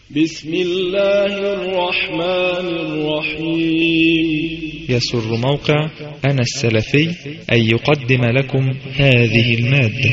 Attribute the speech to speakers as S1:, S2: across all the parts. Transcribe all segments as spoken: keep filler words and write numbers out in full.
S1: بسم الله الرحمن الرحيم.
S2: يسر موقع أنا السلفي أن يقدم لكم هذه المادة.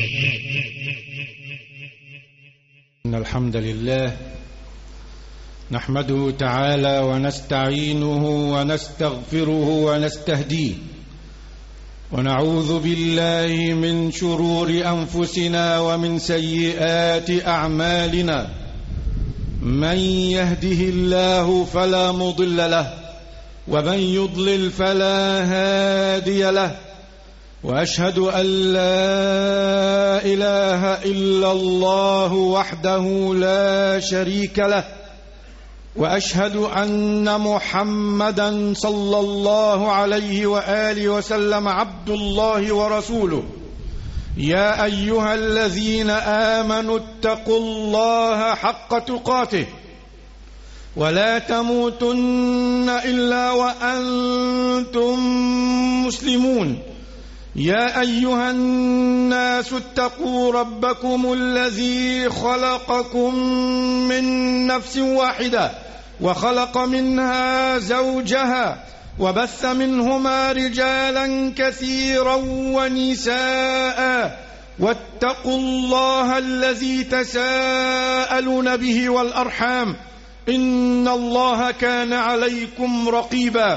S3: إن الحمد لله نحمده تعالى ونستعينه ونستغفره ونستهديه، ونعوذ بالله من شرور أنفسنا ومن سيئات أعمالنا. من يهده الله فلا مضل له، ومن يضلل فلا هادي له، وأشهد أن لا إله إلا الله وحده لا شريك له، وأشهد أن محمدا صلى الله عليه وآله وسلم عبد الله ورسوله. يا أيها الذين آمنوا اتقوا الله حق تقاته ولا تموتن إلا وأنتم مسلمون. يا أيها الناس اتقوا ربكم الذي خلقكم من نفس واحدة وخلق منها زوجها وبث منهما رجالا كثيرا ونساء، واتقوا الله الذي تساءلون به والأرحام إن الله كان عليكم رقيبا.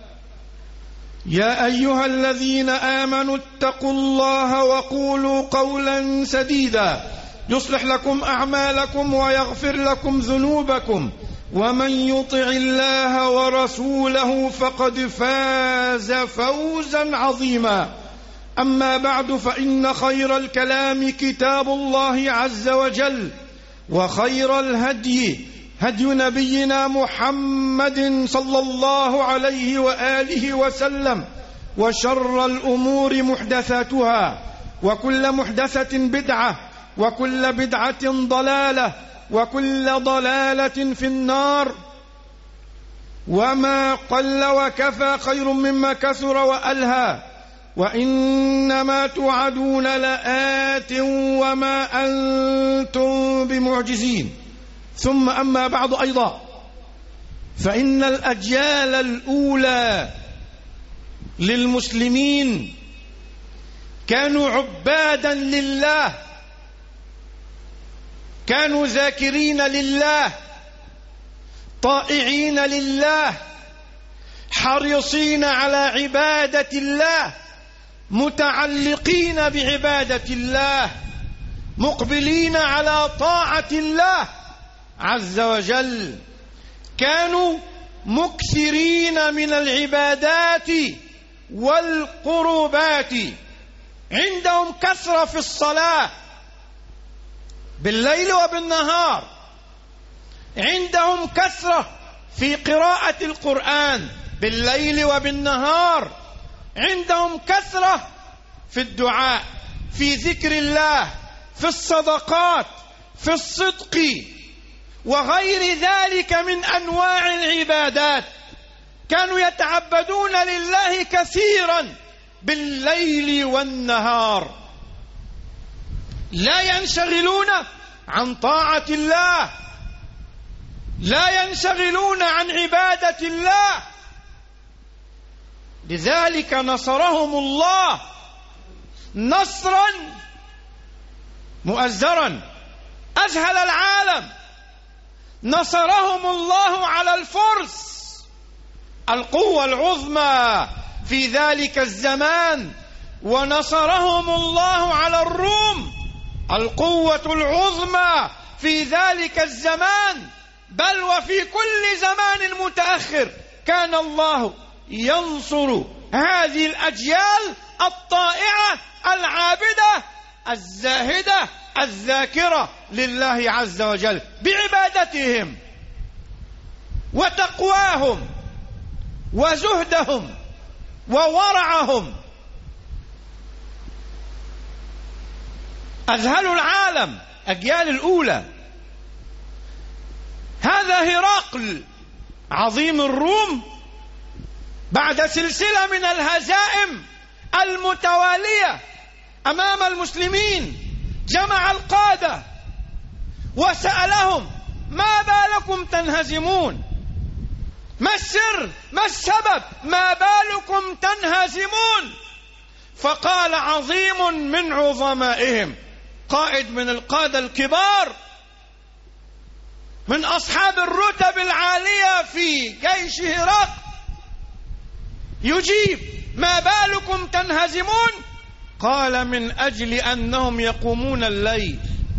S3: يا أيها الذين آمنوا اتقوا الله وقولوا قولا سديدا يصلح لكم أعمالكم ويغفر لكم ذنوبكم، ومن يطع الله ورسوله فقد فاز فوزا عظيما. أما بعد، فإن خير الكلام كتاب الله عز وجل، وخير الهدي هدي نبينا محمد صلى الله عليه وآله وسلم، وشر الأمور محدثاتها، وكل محدثة بدعة، وكل بدعة ضلالة، وكل ضلالة في النار. وما قل وكفى خير مما كثر وألهى، وإنما توعدون لآت وما أنتم بمعجزين. ثم أما بعد، أيضا فإن الأجيال الأولى للمسلمين كانوا عبادا لله، كانوا ذاكرين لله، طائعين لله، حريصين على عبادة الله، متعلقين بعبادة الله، مقبلين على طاعة الله عز وجل. كانوا مكثرين من العبادات والقربات، عندهم كثرة في الصلاة بالليل وبالنهار، عندهم كثرة في قراءة القرآن بالليل وبالنهار، عندهم كثرة في الدعاء، في ذكر الله، في الصدقات، في الصدق، وغير ذلك من أنواع العبادات. كانوا يتعبدون لله كثيرا بالليل والنهار، لا ينشغلون عن طاعة الله، لا ينشغلون عن عبادة الله. لذلك نصرهم الله نصرا مؤزرا أذهل العالم. نصرهم الله على الفرس، القوة العظمى في ذلك الزمان، ونصرهم الله على الروم، القوة العظمى في ذلك الزمان، بل وفي كل زمان متأخر كان الله ينصر هذه الأجيال الطائعة العابدة الزاهدة الذاكرة لله عز وجل بعبادتهم وتقواهم وزهدهم وورعهم. أذهلوا العالم أجيال الأولى. هذا هرقل عظيم الروم بعد سلسلة من الهزائم المتوالية أمام المسلمين جمع القادة وسألهم: ما بالكم تنهزمون؟ ما السر؟ ما السبب؟ ما بالكم تنهزمون؟ فقال عظيم من عظمائهم، قائد من القادة الكبار من أصحاب الرتب العالية في جيش هرقل، يجيب: ما بالكم تنهزمون؟ قال: من أجل أنهم يقومون الليل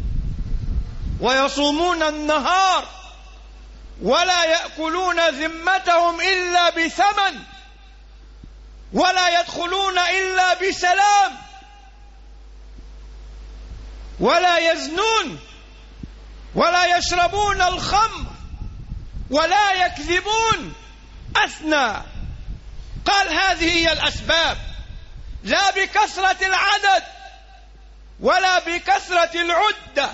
S3: ويصومون النهار ولا يأكلون ذمتهم إلا بثمن ولا يدخلون إلا بسلام ولا يزنون ولا يشربون الخمر ولا يكذبون. أثنى، قال: هذه هي الأسباب، لا بكثرة العدد ولا بكثرة العدة،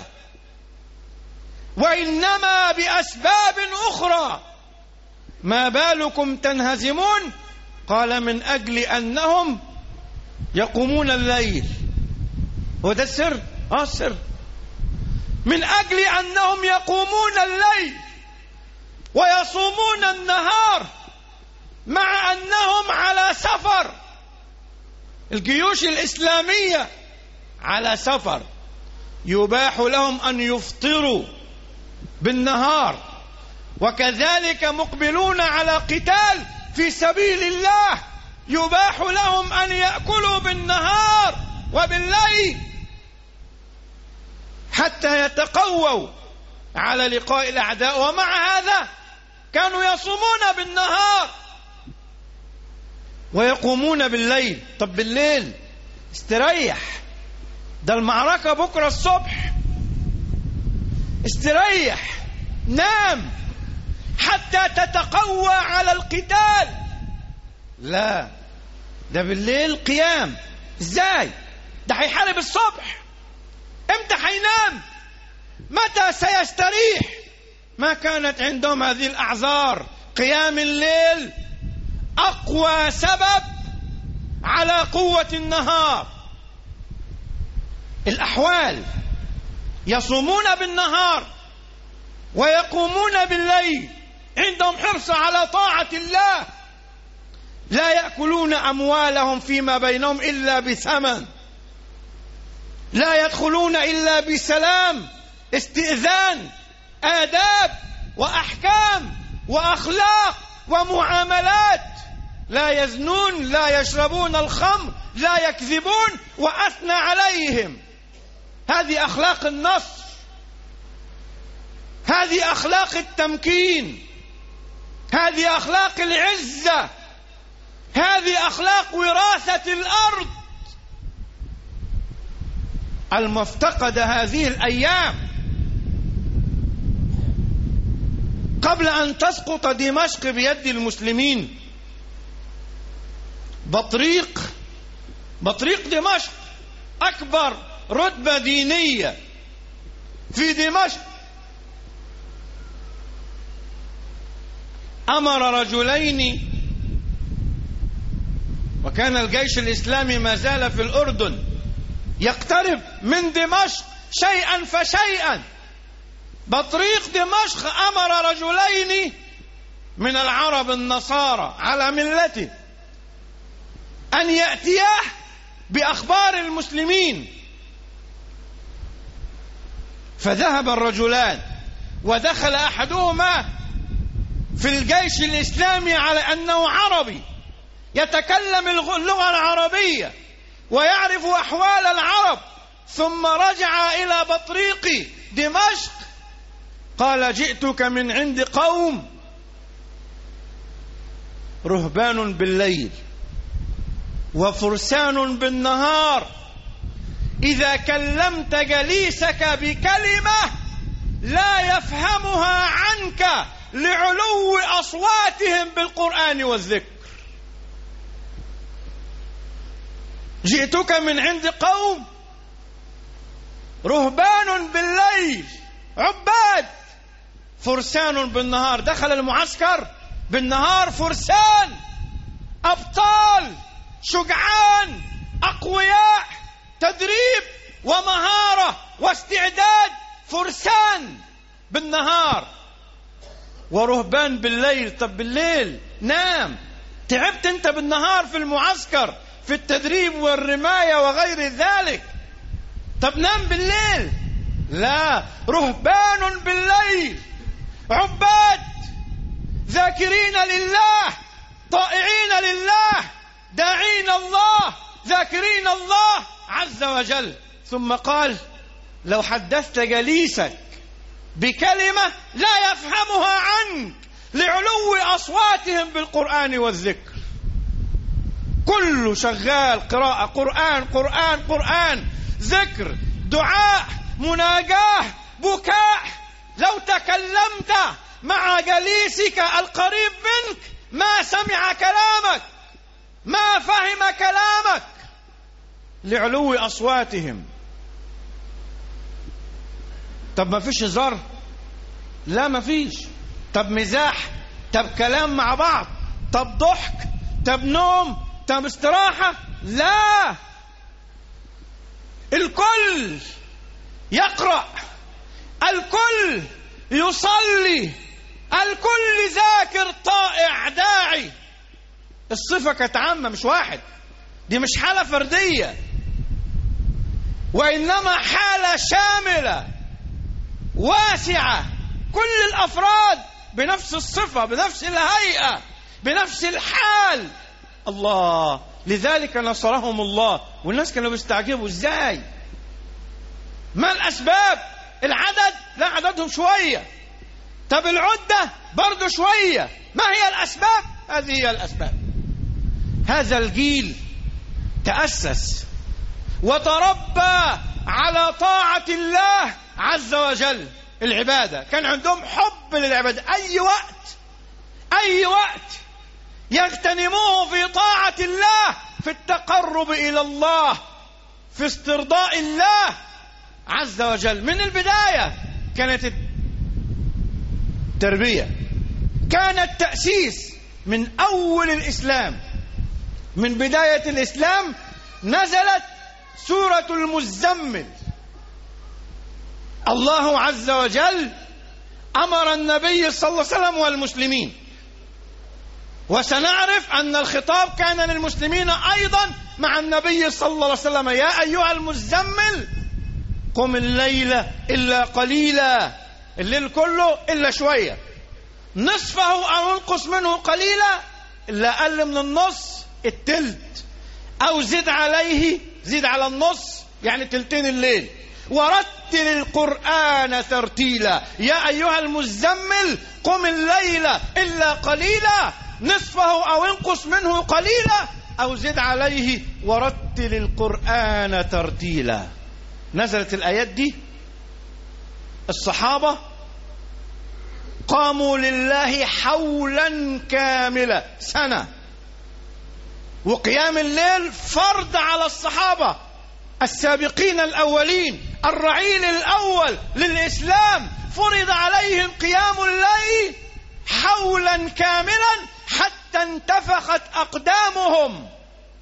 S3: وإنما بأسباب أخرى. ما بالكم تنهزمون؟ قال: من أجل أنهم يقومون الليل. وده السر؟ آه السر. من أجل أنهم يقومون الليل ويصومون النهار مع أنهم على سفر. الجيوش الإسلامية على سفر، يباح لهم أن يفطروا بالنهار، وكذلك مقبلون على قتال في سبيل الله يباح لهم أن يأكلوا بالنهار وبالليل حتى يتقووا على لقاء الأعداء. ومع هذا كانوا يصومون بالنهار ويقومون بالليل. طب بالليل استريح، ده المعركة بكرة الصبح، استريح، نام حتى تتقوى على القتال. لا، ده بالليل قيام. ازاي؟ ده هيحارب الصبح، امتى هينام؟ متى سيستريح؟ ما كانت عندهم هذه الأعذار. قيام الليل أقوى سبب على قوة النهار. الأحوال يصومون بالنهار ويقومون بالليل، عندهم حرص على طاعة الله، لا يأكلون أموالهم فيما بينهم إلا بثمن، لا يدخلون إلا بسلام، استئذان، آداب وأحكام وأخلاق ومعاملات، لا يزنون، لا يشربون الخمر، لا يكذبون. وأثنى عليهم. هذه أخلاق النصر، هذه أخلاق التمكين، هذه أخلاق العزة، هذه أخلاق وراثة الأرض المفتقدة هذه الأيام. قبل أن تسقط دمشق بيد المسلمين، بطريق بطريق دمشق أكبر رتبة دينية في دمشق، أمر رجلين، وكان الجيش الإسلامي ما زال في الأردن، يقترب من دمشق شيئا فشيئا. بطريق دمشق أمر رجلين من العرب النصارى على ملته أن يأتياه بأخبار المسلمين. فذهب الرجلان، ودخل أحدهما في الجيش الإسلامي على أنه عربي يتكلم اللغة العربية ويعرف أحوال العرب، ثم رجع إلى بطريق دمشق قال: جئتك من عند قوم رهبان بالليل وفرسان بالنهار، إذا كلمت جليسك بكلمة لا يفهمها عنك لعلو أصواتهم بالقرآن والذكر. جئتك من عند قوم رهبان بالليل، عباد، فرسان بالنهار. دخل المعسكر بالنهار فرسان، أبطال، شجعان، أقوياء، تدريب ومهارة واستعداد، فرسان بالنهار. ورهبان بالليل. طب بالليل نام، تعبت انت بالنهار في المعسكر في التدريب والرماية وغير ذلك، طب نام بالليل. لا، رهبان بالليل، عباد ذاكرين لله، طائعين لله، داعين الله، ذاكرين الله عز وجل. ثم قال: لو حدثت جليسك بكلمة لا يفهمها عنك لعلو أصواتهم بالقرآن والذكر. كله شغال، قراءة قرآن قرآن قرآن، ذكر، دعاء، مناجاة، بكاء. لو تكلمت مع جليسك القريب منك ما سمع كلامك، ما فهم كلامك لعلو أصواتهم. طب ما فيش هزار؟ لا ما فيش. طب مزاح؟ طب كلام مع بعض؟ طب ضحك؟ طب نوم؟ طب استراحة؟ لا، الكل يقرأ، الكل يصلي، الكل ذاكر طائع داعي. الصفة كانت عامة مش واحد، دي مش حالة فردية، وإنما حالة شاملة واسعة، كل الأفراد بنفس الصفة، بنفس الهيئة، بنفس الحال. الله، لذلك نصرهم الله. والناس كانوا بيستعجبوا ازاي؟ ما الأسباب؟ العدد؟ لا، عددهم شوية. طب العدة؟ برضو شوية. ما هي الأسباب؟ هذه هي الأسباب. هذا الجيل تأسس وتربى على طاعة الله عز وجل، العبادة. كان عندهم حب للعبادة، أي وقت أي وقت يغتنموه في طاعة الله، في التقرب إلى الله، في استرضاء الله عز وجل. من البداية كانت التربية، كان التأسيس من أول الإسلام. من بداية الإسلام نزلت سورة المزمل. الله عز وجل أمر النبي صلى الله عليه وسلم والمسلمين، وسنعرف أن الخطاب كان للمسلمين أيضا مع النبي صلى الله عليه وسلم: يا أيها المزمل قم الليل إلا قليلا، الليل كله إلا شوية، نصفه أو انقص منه قليلا، إلا أقل من النص، التلت، أو زد عليه، زد على النص يعني تلتين الليل، ورتل القرآن ترتيلا. يا أيها المزمل قم الليل إلا قليلا، نصفه أو انقص منه قليلا، أو زد عليه ورتل القرآن ترتيلا. نزلت الآيات دي، الصحابة قاموا لله حولا كاملا، سنة. وقيام الليل فرض على الصحابة السابقين الأولين، الرعيل الأول للإسلام، فرض عليهم قيام الليل حولا كاملا حتى انتفخت أقدامهم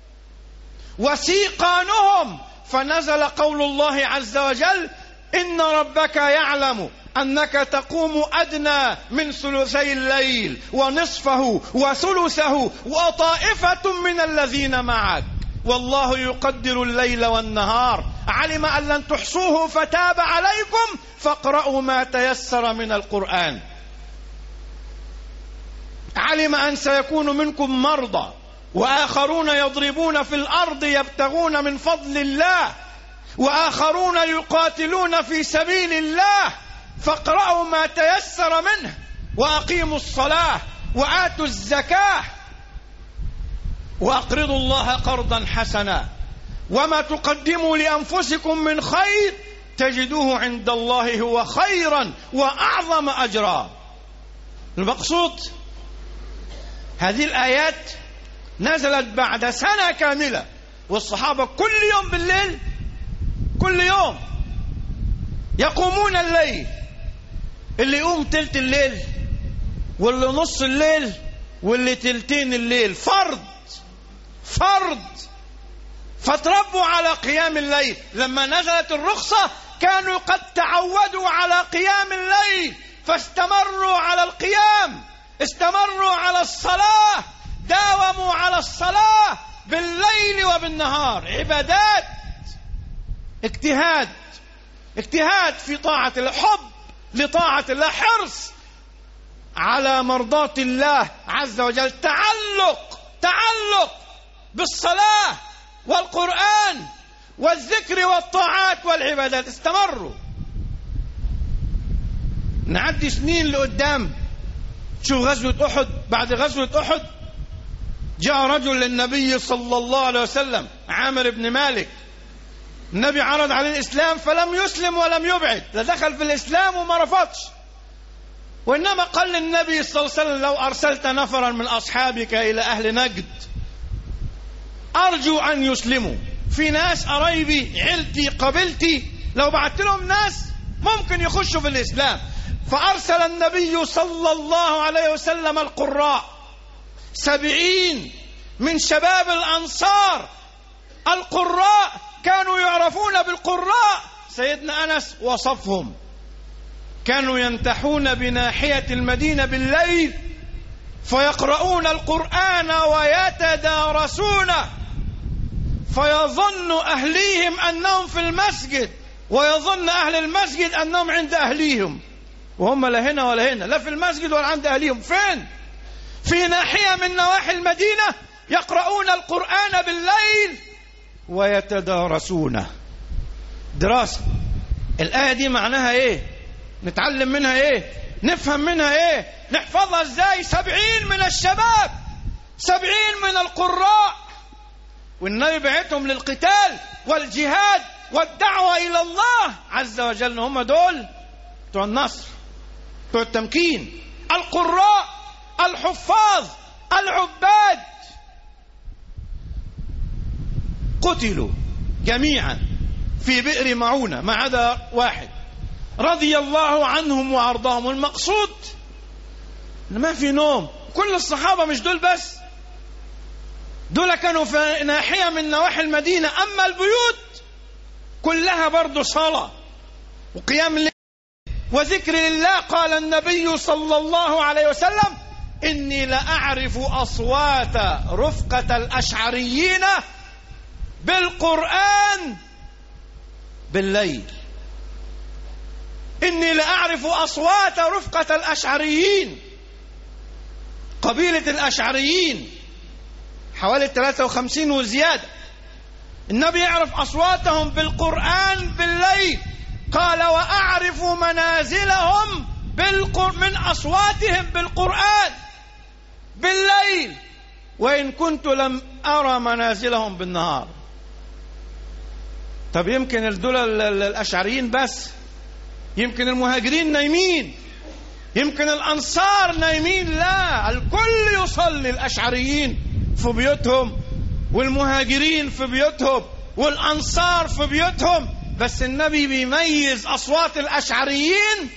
S3: وسيقانهم، فنزل قول الله عز وجل: إن ربك يعلم أنك تقوم أدنى من ثلثي الليل ونصفه وثلثه وطائفة من الذين معك والله يقدر الليل والنهار علم أن لن تحصوه فتاب عليكم فاقرأوا ما تيسر من القرآن. علم أن سيكون منكم مرضى وآخرون يضربون في الأرض يبتغون من فضل الله وآخرون يقاتلون في سبيل الله فاقرأوا ما تيسر منه وأقيموا الصلاة وآتوا الزكاة وأقرضوا الله قرضا حسنا وما تقدموا لأنفسكم من خير تجدوه عند الله هو خيرا وأعظم أجرا. المقصود هذه الآيات نزلت بعد سنة كاملة، والصحابة كل يوم بالليل كل يوم يقومون الليل، اللي يقوم تلت الليل واللي نص الليل واللي تلتين الليل، فرض فرض. فتربوا على قيام الليل. لما نزلت الرخصة كانوا قد تعودوا على قيام الليل فاستمروا على القيام استمروا على الصلاة، داوموا على الصلاة بالليل وبالنهار، عبادات، اجتهاد اجتهاد في طاعة الله، حب لطاعة الله، حرص على مرضاة الله عز وجل، تعلق تعلق بالصلاة والقرآن والذكر والطاعات والعبادات. استمروا. نعدي سنين لقدام، شوف غزوة أحد. بعد غزوة أحد جاء رجل للنبي صلى الله عليه وسلم، عامر بن مالك. النبي عرض عليه الإسلام فلم يسلم ولم يبعد، لا دخل في الإسلام وما رفضش، وإنما قال للنبي صلى الله عليه وسلم: لو أرسلت نفرا من أصحابك إلى أهل نجد أرجو أن يسلموا، في ناس قرايبي عيلتي قبيلتي لو بعت لهم ناس ممكن يخشوا في الإسلام. فأرسل النبي صلى الله عليه وسلم القراء، سبعين من شباب الأنصار. القراء كانوا يعرفون بالقراء، سيدنا أنس وصفهم، كانوا ينتحون بناحية المدينة بالليل فيقرؤون القرآن ويتدارسونه، فيظن أهليهم أنهم في المسجد ويظن أهل المسجد أنهم عند أهليهم، وهم لا هنا ولا هنا، لا في المسجد ولا عند أهليهم. فين؟ في ناحية من نواحي المدينة يقرؤون القرآن بالليل ويتدارسونه. دراسة. الآية دي معناها إيه؟ نتعلم منها إيه؟ نفهم منها إيه؟ نحفظها إزاي؟ سبعين من الشباب، سبعين من القراء، والنبي بعتهم للقتال والجهاد والدعوة إلى الله عز وجل. هم دول بتوع النصر، بتوع التمكين، القراء، الحفاظ، العباد. قتلوا جميعا في بئر معونة ما عدا واحد، رضي الله عنهم وأرضاهم. المقصود ما في نوم. كل الصحابة مش دول بس، دول كانوا في ناحية من نواحي المدينة. أما البيوت كلها برضو صلاة وقيام الليل وذكر لله. قال النبي صلى الله عليه وسلم: إني لأعرف أصوات رفقة الأشعريين بالقرآن بالليل. إني لأعرف أصوات رفقة الأشعريين، قبيلة الأشعريين حوالي ثلاثة وخمسين وزيادة. النبي يعرف أصواتهم بالقرآن بالليل. قال: وأعرف منازلهم من أصواتهم بالقرآن بالليل، وإن كنت لم أرى منازلهم بالنهار. طب يمكن الدول الأشعريين بس، يمكن المهاجرين نايمين، يمكن الأنصار نايمين. لا، الكل يصلي. الأشعريين في بيوتهم، والمهاجرين في بيوتهم، والأنصار في بيوتهم. بس النبي بيميز أصوات الأشعريين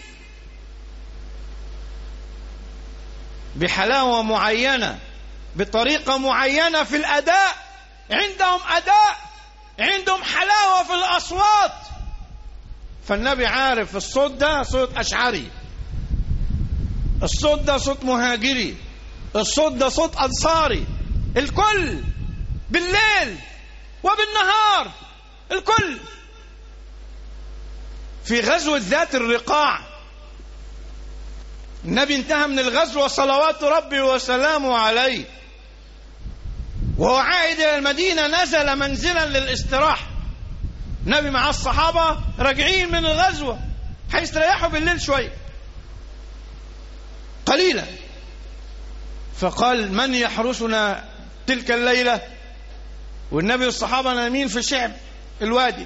S3: بحلاوة معينة، بطريقة معينة في الأداء. عندهم أداء، عندهم حلاوة في الأصوات. فالنبي عارف الصوت ده صوت أشعري، الصوت ده صوت مهاجري، الصوت ده صوت أنصاري. الكل بالليل وبالنهار، الكل. في غزوة ذات الرقاع النبي انتهى من الغزو وصلوات ربي وسلامه عليه، وهو عائد إلى المدينة نزل منزلا للاستراحة. النبي مع الصحابة راجعين من الغزوة، هيستريحوا بالليل شوية قليلا. فقال: من يحرسنا تلك الليلة؟ والنبي والصحابة نايمين في شعب الوادي،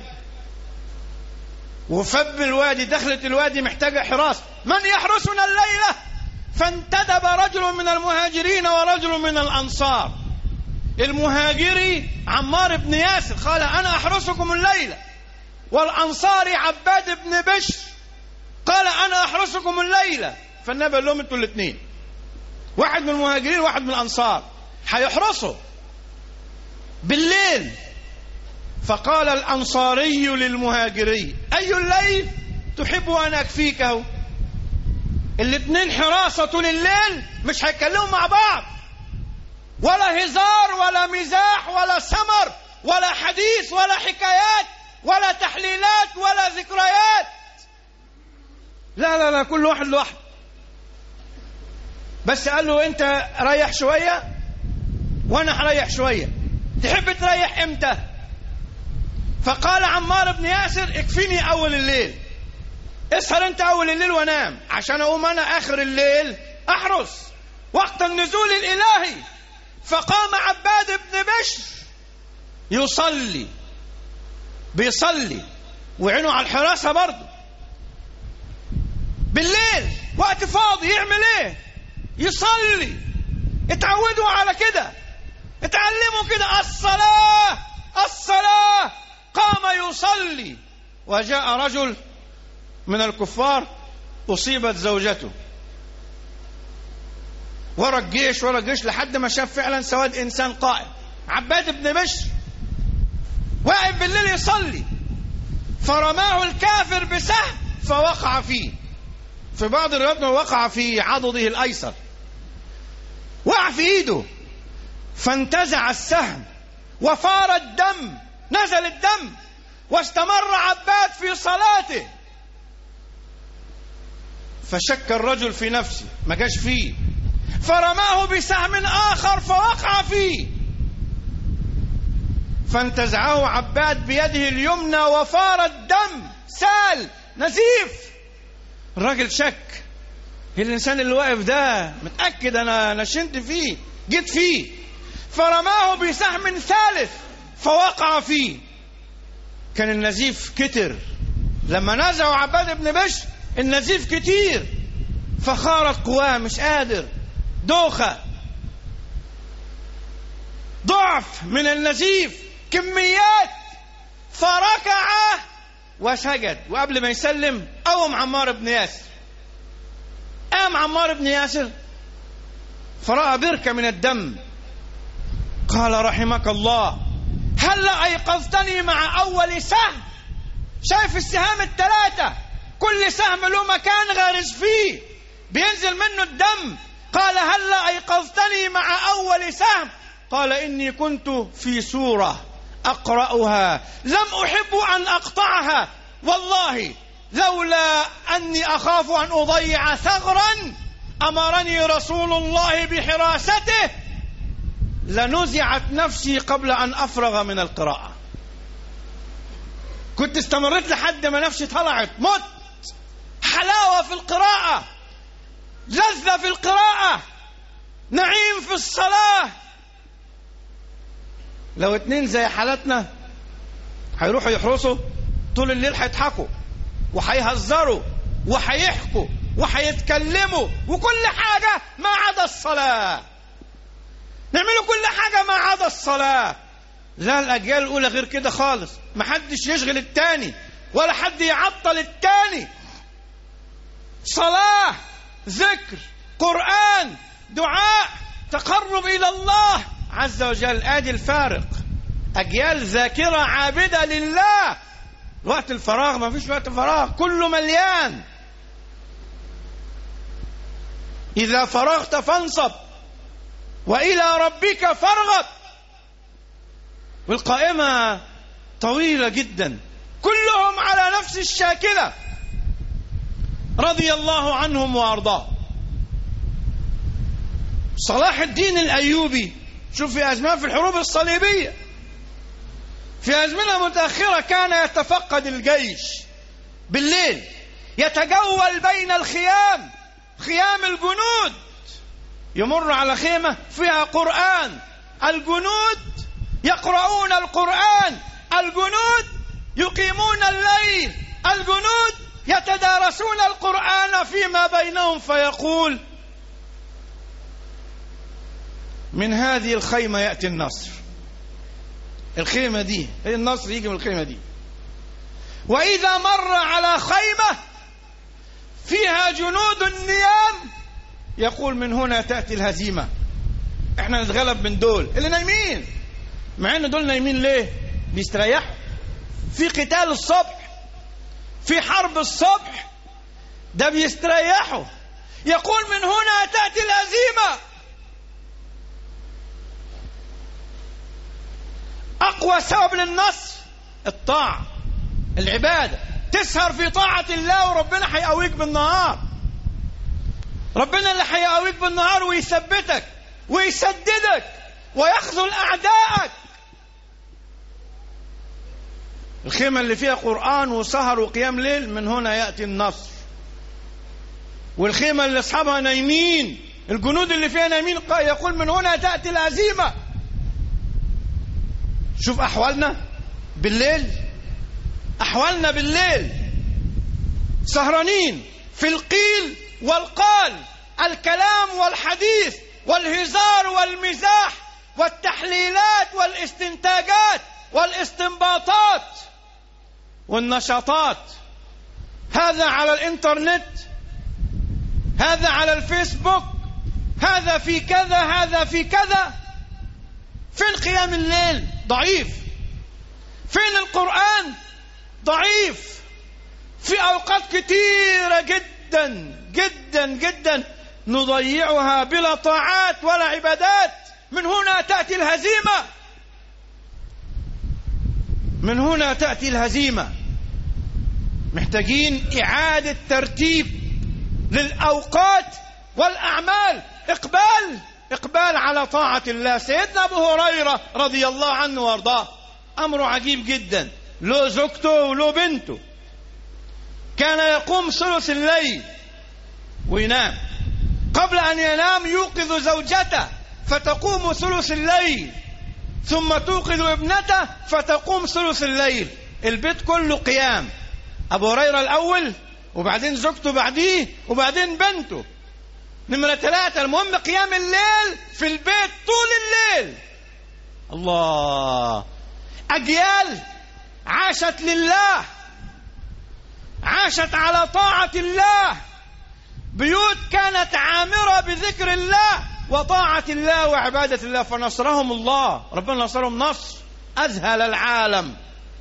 S3: وفب الوادي، دخلت الوادي محتاجة حراسة. من يحرسنا الليلة؟ فانتدب رجل من المهاجرين ورجل من الأنصار. المهاجري عمار بن ياسر قال: أنا أحرسكم الليلة. والأنصاري عباد بن بشر قال: أنا أحرسكم الليلة. فالنبي قال لهم: انتوا الاثنين، واحد من المهاجرين وواحد من الأنصار، هيحرسوا بالليل. فقال الأنصاري للمهاجري: أي الليل تحب أن أكفيكه؟ الاتنين حراسة طول الليل مش هيتكلموا مع بعض، ولا هزار ولا مزاح ولا سمر ولا حديث ولا حكايات ولا تحليلات ولا ذكريات. لا لا لا، كل واحد لوحده. بس قال له انت ريح شوية وانا هريح شوية، تحب تريح امتى؟ فقال عمار بن ياسر اكفيني اول الليل، اسهر انت اول الليل وانام عشان اقوم انا اخر الليل احرس وقت النزول الالهي. فقام عباد بن بشر يصلي، بيصلي وعينه على الحراسة برضه بالليل، وقت فاضي يعمل ايه؟ يصلي. اتعودوا على كده، اتعلموا كده، الصلاة الصلاة. قام يصلي وجاء رجل من الكفار أصيبت زوجته، ورا الجيش ورا الجيش لحد ما شاف فعلا سواد إنسان قائم. عباد بن بشر واقف بالليل يصلي، فرماه الكافر بسهم فوقع فيه. في بعض الروايات وقع في عضده الأيسر، وقع في إيده فانتزع السهم وفار الدم، نزل الدم، واستمر عباد في صلاته. فشك الرجل في نفسه، ما جاش فيه، فرماه بسهم آخر فوقع فيه، فانتزعه عباد بيده اليمنى وفار الدم، سال نزيف. الراجل شك، الإنسان اللي واقف ده متأكد أنا نشنت فيه، جيت فيه، فرماه بسهم ثالث فوقع فيه. كان النزيف كتر، لما نزعوا عباد بن بشر النزيف كتير، فخارت قواه، مش قادر، دوخة، ضعف من النزيف، كميات. فركع وسجد، وقبل ما يسلم قوم عمار بن ياسر. قام عمار بن ياسر فرأى بركة من الدم، قال رحمك الله هل أيقظتني مع أول سهم؟ شايف السهام الثلاثة كل سهم له مكان غارز فيه بينزل منه الدم. قال هل أيقظتني مع أول سهم؟ قال إني كنت في سورة أقرأها لم أحب أن أقطعها، والله لولا أني أخاف أن أضيع ثغرا أمرني رسول الله بحراسته لنزعت نفسي قبل أن أفرغ من القراءة. كنت استمرت لحد ما نفسي طلعت، مت. حلاوة في القراءة، لذة في القراءة، نعيم في الصلاة. لو اتنين زي حالتنا هيروحوا يحرسوا طول الليل، هيضحكوا وهيهزروا وهيحكوا وهيتكلموا وكل حاجة ما عدا الصلاة، نعملوا كل حاجة ما عدا الصلاة. لا، الأجيال الأولى غير كده خالص، محدش يشغل التاني ولا حد يعطل التاني. صلاة، ذكر، قرآن، دعاء، تقرب إلى الله عز وجل. آدي الفارق، أجيال ذاكرة عابدة لله. وقت الفراغ ما فيش وقت فراغ، كله مليان. إذا فرغت فانصب وإلى ربك فارغب. والقائمة طويلة جدا، كلهم على نفس الشاكلة رضي الله عنهم وأرضاه. صلاح الدين الأيوبي، شوف في أزمان في الحروب الصليبية، في أزمنة متأخرة كان يتفقد الجيش بالليل، يتجول بين الخيام، خيام الجنود، يمر على خيمة فيها قرآن، الجنود يقرؤون القرآن، الجنود يقيمون الليل، الجنود يتدارسون القرآن فيما بينهم، فيقول من هذه الخيمة يأتي النصر. الخيمة دي النصر يجي من الخيمة دي. وإذا مر على خيمة فيها جنود النيام يقول من هنا تأتي الهزيمة، احنا نتغلب من دول اللي نايمين. مع ان دول نايمين ليه؟ بيستريحوا في قتال الصبح، في حرب الصبح، ده بيستريحوا. يقول من هنا تأتي الهزيمة. أقوى سبب للنصر الطاعة، العبادة. تسهر في طاعة الله وربنا هيقويك بالنهار. ربنا اللي هيقويك بالنهار ويثبتك ويسددك ويخذل أعدائك. الخيمة اللي فيها قرآن وسهر وقيام ليل من هنا يأتي النصر. والخيمة اللي أصحابها نايمين، الجنود اللي فيها نايمين، يقول من هنا تأتي الهزيمة. شوف أحوالنا بالليل، أحوالنا بالليل سهرانين في القيل والقال، الكلام والحديث والهزار والمزاح والتحليلات والاستنتاجات والاستنباطات والنشاطات. هذا على الانترنت، هذا على الفيسبوك، هذا في كذا، هذا في كذا. فين قيام الليل؟ ضعيف. فين القرآن؟ ضعيف. في أوقات كتيرة جدا جدا جدا نضيعها بلا طاعات ولا عبادات. من هنا تأتي الهزيمة. من هنا تأتي الهزيمة. محتاجين إعادة ترتيب للأوقات والأعمال. إقبال إقبال على طاعة الله. سيدنا أبو هريرة رضي الله عنه وارضاه أمره عجيب جدا. له زوجته وله بنته. كان يقوم ثلث الليل وينام. قبل أن ينام يوقظ زوجته فتقوم ثلث الليل، ثم توقظ ابنته فتقوم ثلث الليل. البيت كله قيام. أبو هريرة الأول، وبعدين زوجته بعديه، وبعدين بنته نمرة ثلاثة. المهم قيام الليل في البيت طول الليل. الله. أجيال عاشت لله، عاشت على طاعة الله. بيوت كانت عامرة بذكر الله وطاعة الله وعبادة الله، فنصرهم الله. ربنا نصرهم نصر أذهل العالم.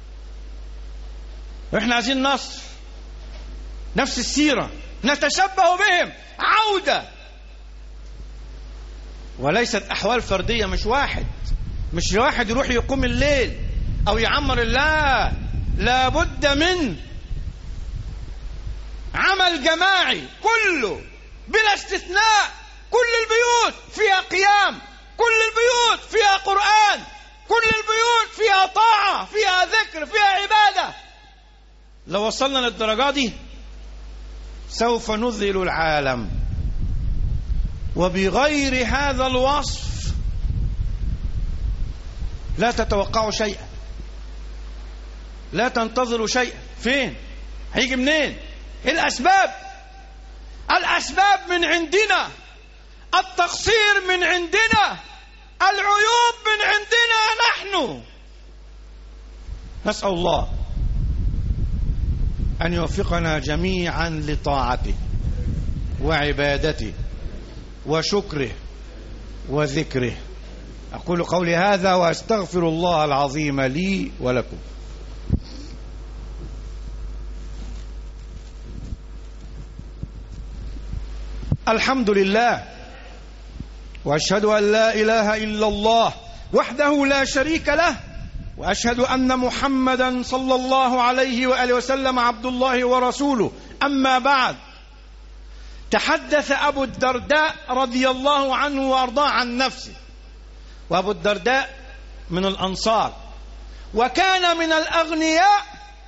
S3: وإحنا عايزين نصر، نفس السيرة، نتشبه بهم، عودة. وليست أحوال فردية. مش واحد مش واحد يروح يقوم الليل أو يعمر الله. لابد من عمل جماعي كله بلا استثناء. كل البيوت فيها قيام، كل البيوت فيها قرآن، كل البيوت فيها طاعة، فيها ذكر، فيها عبادة. لو وصلنا للدرجة دي سوف نذهل العالم. وبغير هذا الوصف لا تتوقعوا شيئا، لا تنتظروا شيئا. فين؟ هيجي منين؟ الأسباب الأسباب من عندنا، التقصير من عندنا، العيوب من عندنا نحن. نسأل الله أن يوفقنا جميعا لطاعته وعبادته وشكره وذكره. أقول قولي هذا وأستغفر الله العظيم لي ولكم. الحمد لله، وأشهد أن لا إله إلا الله وحده لا شريك له، وأشهد أن محمدا صلى الله عليه وآله وسلم عبد الله ورسوله. أما بعد، تحدث أبو الدرداء رضي الله عنه وأرضاه عن نفسه. وأبو الدرداء من الأنصار، وكان من الأغنياء،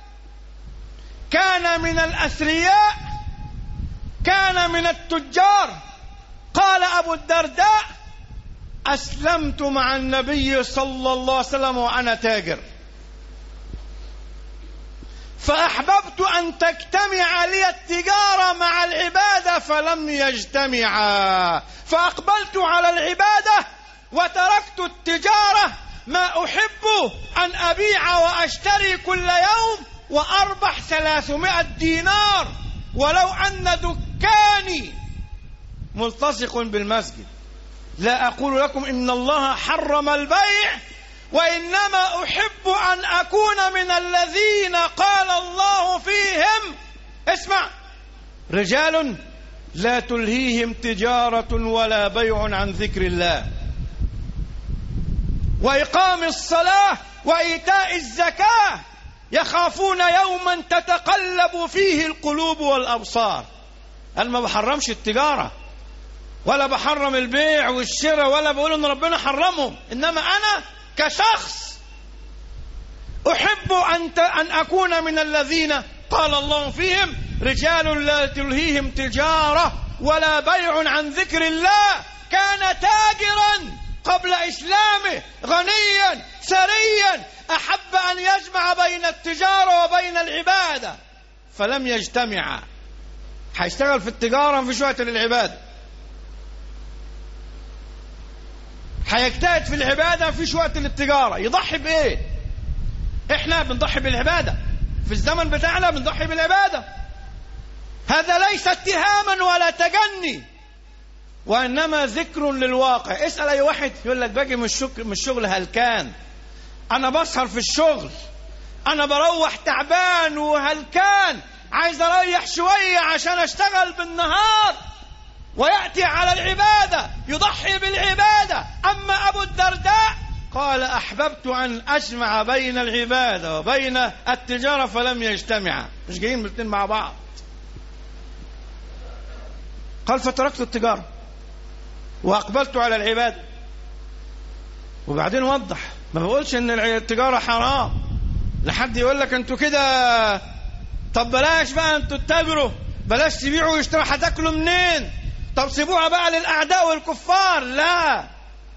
S3: كان من الأثرياء، كان من التجار. قال أبو الدرداء: أسلمت مع النبي صلى الله عليه وسلم وأنا تاجر، فأحببت أن تجتمع لي التجارة مع العبادة فلم يجتمعا، فأقبلت على العبادة وتركت التجارة. ما أحب أن أبيع وأشتري كل يوم وأربح ثلاثمائة دينار ولو أن دكاني ملتصق بالمسجد. لا أقول لكم إن الله حرم البيع، وإنما أحب أن أكون من الذين قال الله فيهم: اسمع، رجال لا تلهيهم تجارة ولا بيع عن ذكر الله وإقام الصلاة وإيتاء الزكاة يخافون يوما تتقلب فيه القلوب والأبصار. أنا ما بحرمش التجارة ولا بحرم البيع والشراء ولا بقول إن ربنا حرمهم، إنما أنا كشخص أحب أن أن أكون من الذين قال الله فيهم رجال لا تلهيهم تجارة ولا بيع عن ذكر الله. كان تاجرا قبل إسلامه، غنيا ثريا، أحب أن يجمع بين التجارة وبين العبادة فلم يجتمعا. هيشتغل في التجارة مفيش وقت للعبادة، هيجتهد في العبادة مفيش وقت للتجارة. يضحي بإيه؟ إحنا بنضحي بالعبادة في الزمن بتاعنا، بنضحي بالعبادة. هذا ليس اتهاما ولا تجني، وإنما ذكر للواقع. اسأل أي واحد يقول لك باجي من الشغل من الشغل هلكان، أنا بسهر في الشغل، أنا بروح تعبان وهلكان، عايز أريح شوية عشان أشتغل بالنهار، ويأتي على العبادة يضحي بالعبادة. أما أبو الدرداء قال أحببت أن أجمع بين العبادة وبين التجارة فلم يجتمعا، مش جايين الاثنين مع بعض. قال فتركت التجارة وأقبلت على العبادة. وبعدين وضح، ما بقولش ان التجارة حرام لحد يقول لك انتوا كده طب بلاش بقى انتوا تتاجروا، بلاش تبيعوا ويشتروا، هتاكلوا منين؟ طب سيبوها بقى للأعداء والكفار. لا،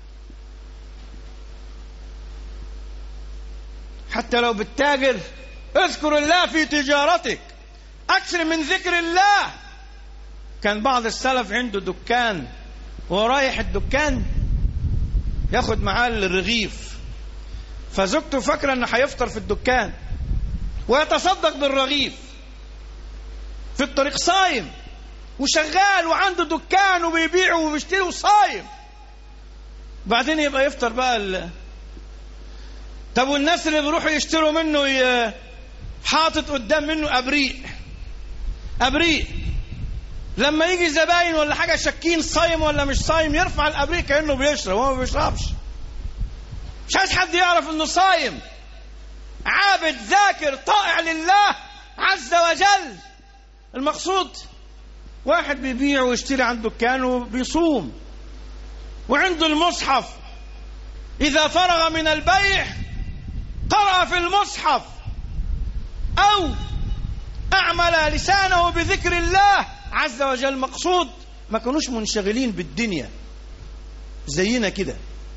S3: حتى لو بالتاجر اذكر الله في تجارتك، أكثر من ذكر الله. كان بعض السلف عنده دكان ورايح الدكان ياخد معاه الرغيف، فزوجته فاكره انه هيفطر في الدكان ويتصدق بالرغيف في الطريق، صايم وشغال وعنده دكان وبيبيع وبيشتري وصايم. بعدين يبقى يفطر بقى ال... طب والناس اللي بيروحوا يشتروا منه ي... حاطط قدام منه ابريق ابريق لما يجي زباين ولا حاجه شاكين صايم ولا مش صايم، يرفع الابريق كانه بيشرب وهو ما بيشربش، مش عايز حد يعرف انه صايم، عابد ذاكر طائع لله عز وجل. المقصود واحد بيبيع ويشتري عند دكان وبيصوم وعنده المصحف، إذا فرغ من البيع قرأ في المصحف أو أعمل لسانه بذكر الله عز وجل. مقصود ما كانوش منشغلين بالدنيا زينا كده.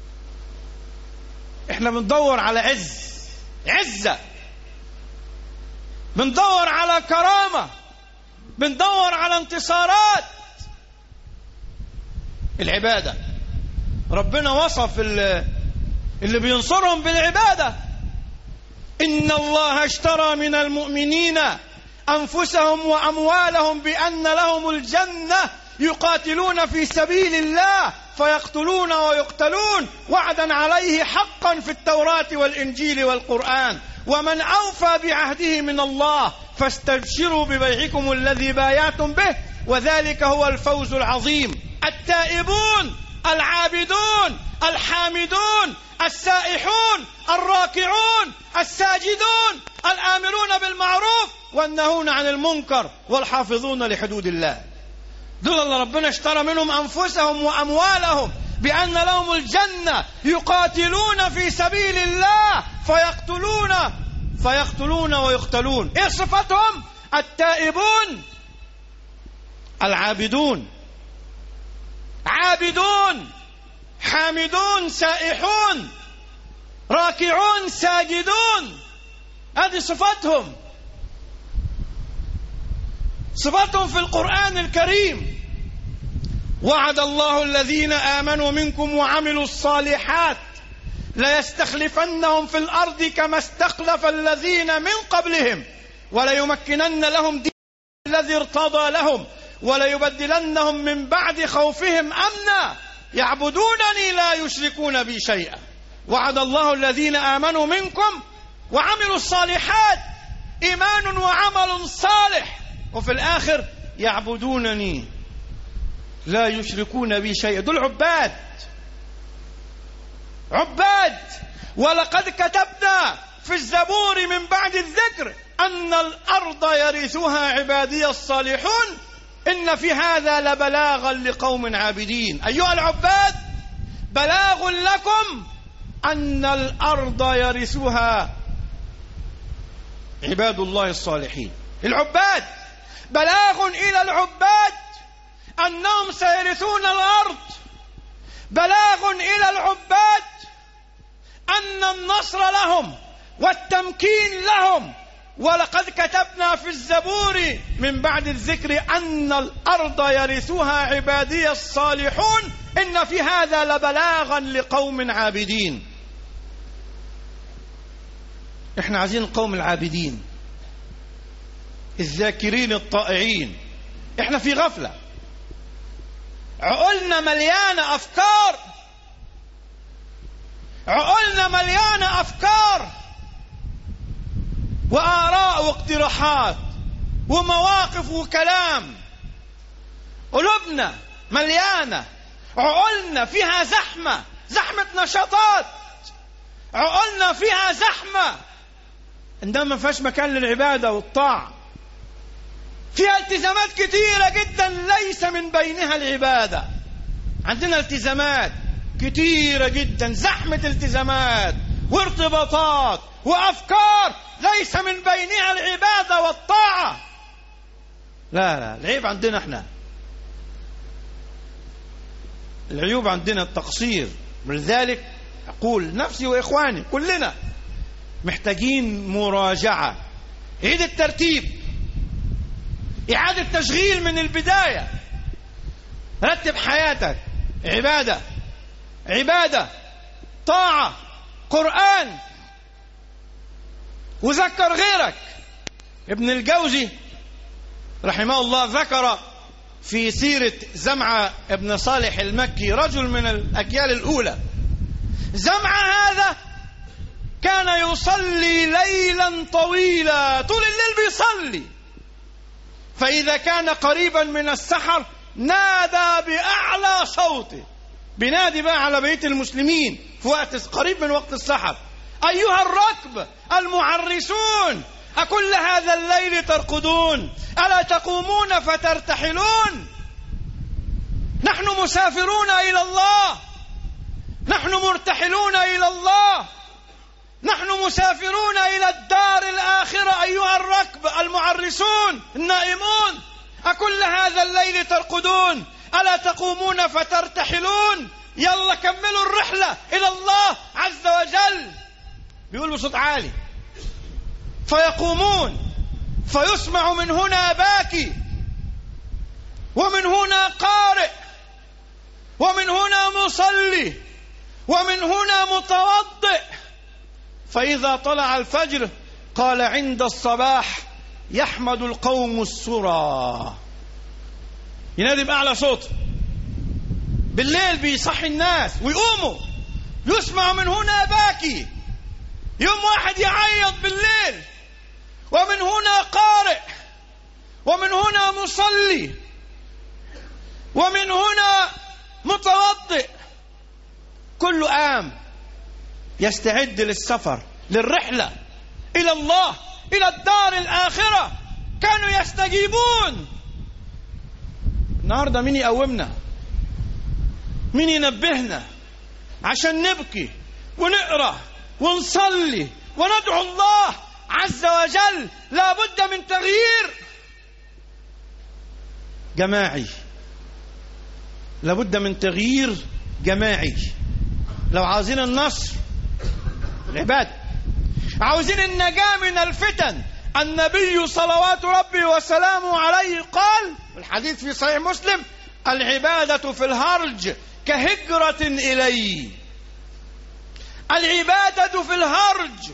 S3: احنا بندور على عز عزة، بندور على كرامة، بندور على انتصارات. العبادة ربنا وصف اللي بينصرهم بالعبادة، إن الله اشترى من المؤمنين أنفسهم وأموالهم بأن لهم الجنة يقاتلون في سبيل الله فيقتلون ويقتلون وعدا عليه حقا في التوراة والإنجيل والقرآن، ومن أوفى بعهده من الله فاستبشروا ببيعكم الذي بايعتم به وذلك هو الفوز العظيم. التائبون العابدون الحامدون السائحون الراكعون الساجدون الآمرون بالمعروف والنهون عن المنكر والحافظون لحدود الله، دول اللي ربنا اشترى منهم أنفسهم وأموالهم بأن لهم الجنة يقاتلون في سبيل الله فيقتلون فيقتلون ويقتلون. ايه صفتهم؟ التائبون العابدون، عابدون حامدون سائحون راكعون ساجدون، هذه صفتهم. صفتهم في القرآن الكريم: وعد الله الذين آمنوا منكم وعملوا الصالحات ليستخلفنهم في الأرض كما استخلف الذين من قبلهم وليمكنن لهم دين الذي ارتضى لهم وليبدلنهم من بعد خوفهم أمنا يعبدونني لا يشركون بي شيئا. وعد الله الذين آمنوا منكم وعملوا الصالحات، إيمان وعمل صالح، وفي الآخر يعبدونني لا يشركون بي شيئا. دول عباد عباد. ولقد كتبنا في الزبور من بعد الذكر أن الأرض يرثها عبادي الصالحون إن في هذا لبلاغا لقوم عابدين. أيها العباد، بلاغ لكم أن الأرض يرثها عباد الله الصالحين. العباد، بلاغ إلى العباد أنهم سيرثون الأرض. بلاغ إلى العباد أن النصر لهم والتمكين لهم. ولقد كتبنا في الزبور من بعد الذكر أن الأرض يرثها عبادي الصالحون إن في هذا لبلاغا لقوم عابدين. احنا عايزين القوم العابدين الذاكرين الطائعين. احنا في غفلة، عقولنا مليانة أفكار، عقولنا مليانة أفكار وآراء واقتراحات ومواقف وكلام. قلوبنا مليانة، عقولنا فيها زحمة، زحمة نشاطات، عقولنا فيها زحمة، عندما ما فيهاش مكان للعبادة والطاعة. فيها التزامات كتيرة جدا ليس من بينها العبادة. عندنا التزامات كتيرة جدا، زحمة التزامات وارتباطات وأفكار ليس من بينها العبادة والطاعة. لا لا، العيب عندنا احنا، العيوب عندنا التقصير. ولذلك أقول نفسي وإخواني كلنا محتاجين مراجعة، عيد الترتيب، إعادة تشغيل من البداية. رتب حياتك، عبادة عبادة طاعة قرآن، وذكر غيرك. ابن الجوزي رحمه الله ذكر في سيرة زمعة ابن صالح المكي، رجل من الأجيال الأولى. زمعة هذا كان يصلي ليلا طويلا، طول الليل بيصلي، فإذا كان قريبا من السحر نادى بأعلى صوته، بينادي بقى على بيت المسلمين في وقت قريب من وقت السحر: أيها الركب المعرسون، أكل هذا الليل ترقدون؟ ألا تقومون فترتحلون؟ نحن مسافرون إلى الله، نحن مرتحلون إلى الله، نحن مسافرون إلى الدار الآخرة. أيها الركب المعرسون النائمون، أكل هذا الليل ترقدون؟ ألا تقومون فترتحلون؟ يلا كملوا الرحلة إلى الله عز وجل. بيقول بصوت عالي، فيقومون فيسمع من هنا باكي، ومن هنا قارئ، ومن هنا مصلي، ومن هنا متوضئ. فإذا طلع الفجر قال: عند الصباح يحمد القوم السرى. ينادي بأعلى صوت، بالليل بيصحي الناس ويقوموا. يسمع من هنا باكي، يوم واحد يعيط بالليل، ومن هنا قارئ، ومن هنا مصلي، ومن هنا متوضئ. كل قام يستعد للسفر، للرحلة إلى الله، إلى الدار الآخرة. كانوا يستجيبون. النهاردة مين يقومنا؟ مين ينبهنا عشان نبكي ونقرأ ونصلي وندعو الله عز وجل؟ لا بد من تغيير جماعي، لا بد من تغيير جماعي. لو عاوزين النصر العباد، عاوزين النجاة من الفتن. النبي صلوات ربي وسلامه عليه قال الحديث في صحيح مسلم: العبادة في الهرج كهجرة إلي. العبادة في الهرج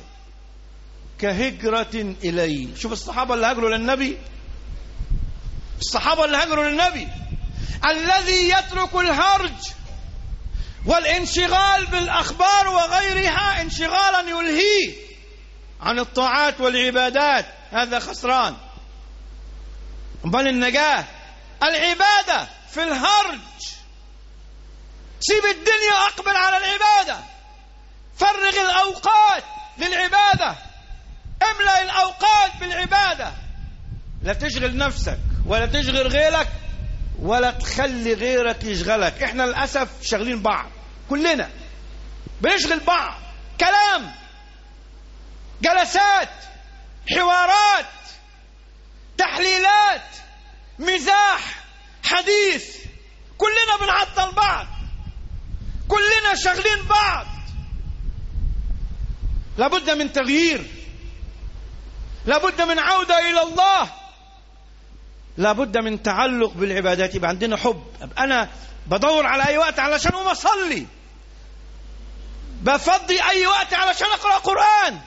S3: كهجرة إلي. شوف الصحابة اللي هاجروا للنبي، الصحابة اللي هاجروا للنبي. الذي يترك الهرج والانشغال بالأخبار وغيرها انشغالا يلهيه عن الطاعات والعبادات هذا خسران. بل النجاة العبادة في الهرج. سيب الدنيا، أقبل على العبادة. فرغ الأوقات للعبادة، املأ الأوقات بالعبادة. لا تشغل نفسك ولا تشغل غيرك ولا تخلي غيرك يشغلك. احنا للأسف شغلين بعض، كلنا بنشغل بعض. كلام، جلسات، حوارات، تحليلات، مزاح، حديث، كلنا بنعطل بعض، كلنا شغلين بعض. لابد من تغيير، لابد من عودة إلى الله، لابد من تعلق بالعبادات. يبقى عندنا حب. أنا بدور على أي وقت علشان أقوم أصلي، بفضي أي وقت علشان أقرأ قرآن،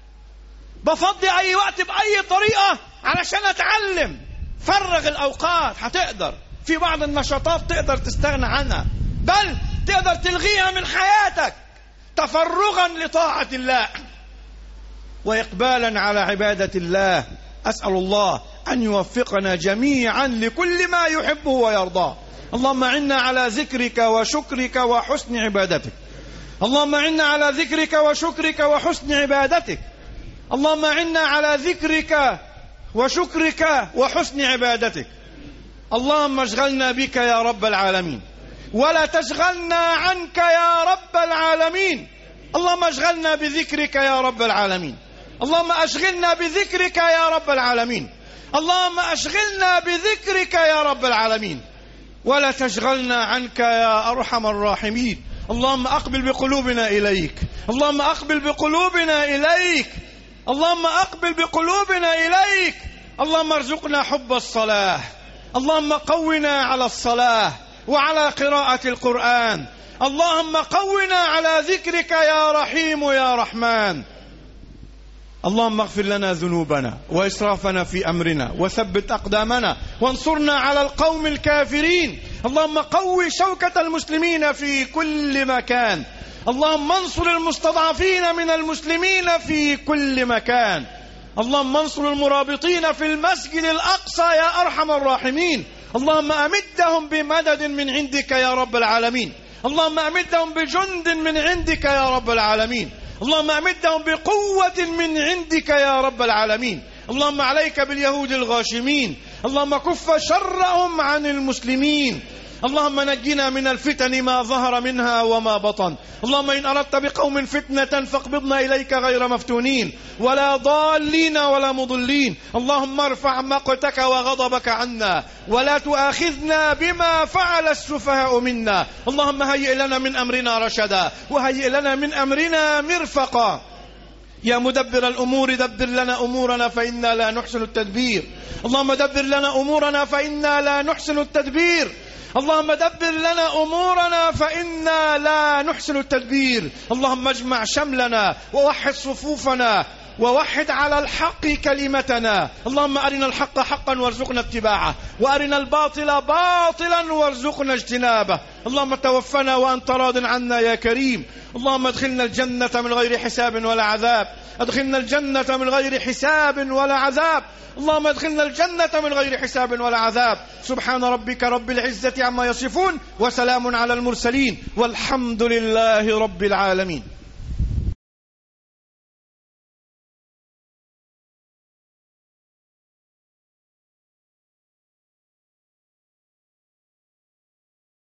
S3: بفضي أي وقت بأي طريقة علشان أتعلم. فرغ الأوقات. هتقدر في بعض النشاطات تقدر تستغنى عنها، بل تقدر تلغيها من حياتك تفرغا لطاعة الله وإقبالا على عبادة الله. أسأل الله أن يوفقنا جميعا لكل ما يحبه ويرضاه. اللهم أعنا على ذكرك وشكرك وحسن عبادتك. اللهم أعنا على ذكرك وشكرك وحسن عبادتك. اللهم أعنا على ذكرك وشكرك وحسن عبادتك. اللهم اشغلنا بك يا رب العالمين، ولا تشغلنا عنك يا رب العالمين. اللهم اشغلنا بذكرك يا رب العالمين. اللهم اشغلنا بذكرك يا رب العالمين. اللهم اشغلنا بذكرك يا رب العالمين، ولا تشغلنا عنك يا أرحم الراحمين. اللهم أقبل بقلوبنا إليك. اللهم أقبل بقلوبنا إليك. اللهم أقبل بقلوبنا إليك. اللهم ارزقنا حب الصلاة. اللهم قونا على الصلاة وعلى قراءة القرآن. اللهم قونا على ذكرك يا رحيم يا رحمن. اللهم اغفر لنا ذنوبنا وإسرافنا في أمرنا وثبت أقدامنا وانصرنا على القوم الكافرين. اللهم قوي شوكة المسلمين في كل مكان. اللهم انصر المستضعفين من المسلمين في كل مكان. اللهم انصر المرابطين في المسجد الأقصى يا أرحم الراحمين. اللهم أمدهم بمدد من عندك يا رب العالمين. اللهم أمدهم بجند من عندك يا رب العالمين. اللهم أمدهم بقوة من عندك يا رب العالمين. اللهم عليك باليهود الغاشمين. اللهم كف شرهم عن المسلمين. اللهم نجنا من الفتن ما ظهر منها وما بطن. اللهم إن أردت بقوم فتنة فاقبضنا إليك غير مفتونين ولا ضالين ولا مضلين. اللهم ارفع مقتك وغضبك عنا ولا تؤاخذنا بما فعل السفهاء منا. اللهم هيئ لنا من أمرنا رشدا وهيئ لنا من أمرنا مرفقا. يا مدبر الأمور دبر لنا أمورنا فإنا لا نحسن التدبير. اللهم دبر لنا أمورنا فإنا لا نحسن التدبير. اللهم دبر لنا أمورنا فإنا لا نحسن التدبير. اللهم اجمع شملنا ووحد صفوفنا ووحد على الحق كلمتنا. اللهم أرنا الحق حقا وارزقنا اتباعه وأرنا الباطل باطلا وارزقنا اجتنابه. اللهم توفنا وأنت راض عنا يا كريم. اللهم ادخلنا الجنة من غير حساب ولا عذاب. ادخلنا الجنة من غير حساب ولا عذاب. اللهم ادخلنا الجنة من غير حساب ولا عذاب. سبحان ربك رب العزة عما يصفون وسلام على المرسلين والحمد لله رب العالمين.